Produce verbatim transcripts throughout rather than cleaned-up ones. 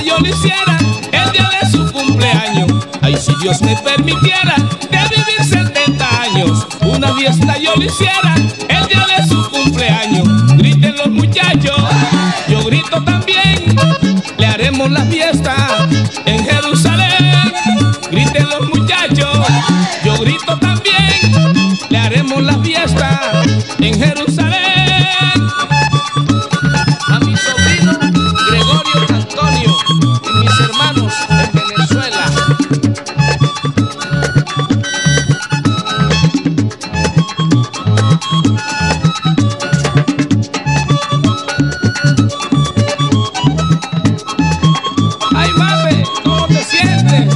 yo lo hiciera el día de su cumpleaños. Ay, si Dios me permitiera de vivir setenta años, una fiesta yo lo hiciera el día de su cumpleaños. Griten los muchachos, yo grito también, le haremos la fiesta en Jerusalén. Griten los muchachos, yo grito también, le haremos la fiesta en Jerusalén. A mi sobrino Gregorio Antonio y mis hermanos en Venezuela. Ay, mame, ¿cómo te sientes?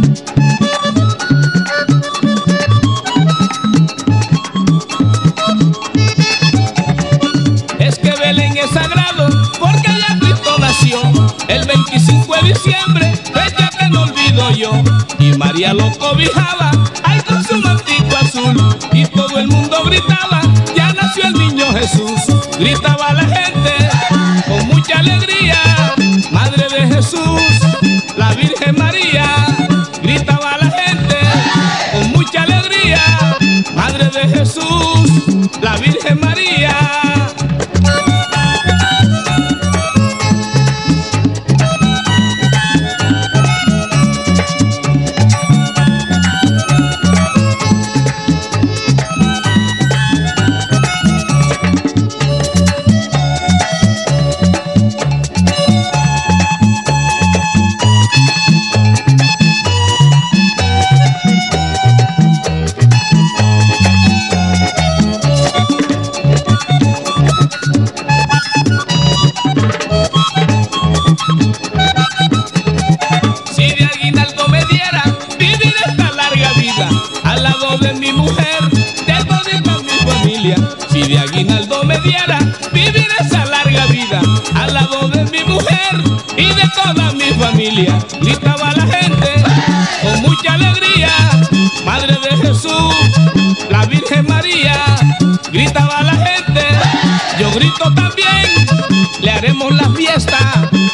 Es que Belén es sagrado porque allá Cristo nació el veinticinco de diciembre, fecha que no olvido yo. Y María lo cobijaba, ay, con su mantico azul, y todo el mundo gritaba, ya nació el niño Jesús. Gritaba la gente con mucha alegría, Madre de Jesús, la Virgen María. Gritaba la gente con mucha alegría, Madre de Jesús, la Virgen María. Si de aguinaldo me diera vivir esa larga vida al lado de mi mujer y de toda mi familia. Gritaba la gente con mucha alegría, Madre de Jesús, la Virgen María. Gritaba la gente, yo grito también, le haremos la fiesta